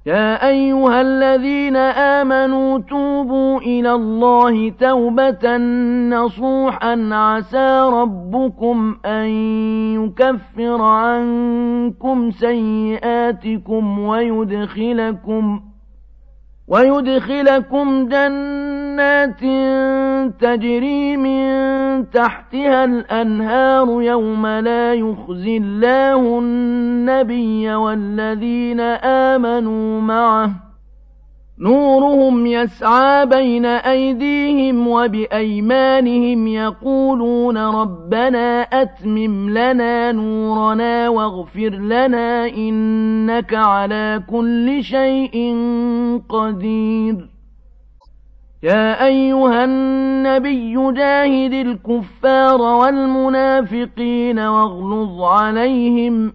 يا أيها الذين آمنوا توبوا إلى الله توبة نصوحا عسى ربكم أن يكفر عنكم سيئاتكم ويدخلكم جنات تجري من تحتها الأنهار يوم لا يخزي الله النبي والذين آمنوا معه نورهم يسعى بين أيديهم وبأيمانهم يقولون ربنا أتمم لنا نورنا واغفر لنا إنك على كل شيء قدير يا أيها النبي جاهد الكفار والمنافقين واغلظ عليهم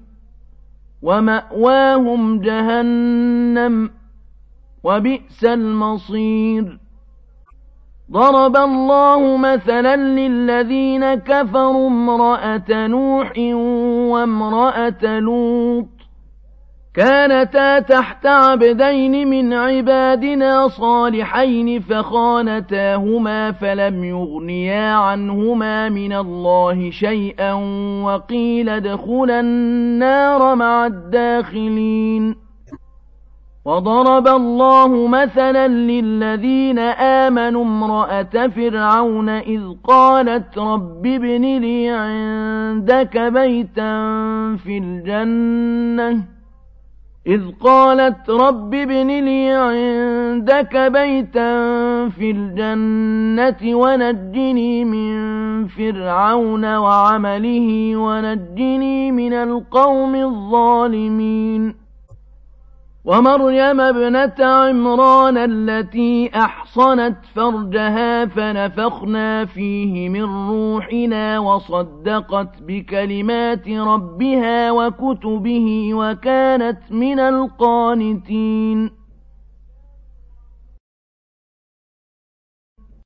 ومأواهم جهنم وبئس المصير ضرب الله مثلا للذين كفروا امرأة نوح وامرأة لوط كانتا تحت عبدين من عبادنا صالحين فخانتاهما فلم يغنيا عنهما من الله شيئا وقيل ادخلا النار مع الداخلين وضرب الله مثلا للذين آمنوا امرأة فرعون إذ قالت رب ابن لي عندك بيتا في الجنة ونجني من فرعون وعمله ونجني من القوم الظالمين ومريم ابنة عمران التي أحصنت فرجها فنفخنا فيه من روحنا وصدقت بكلمات ربها وكتبه وكانت من القانتين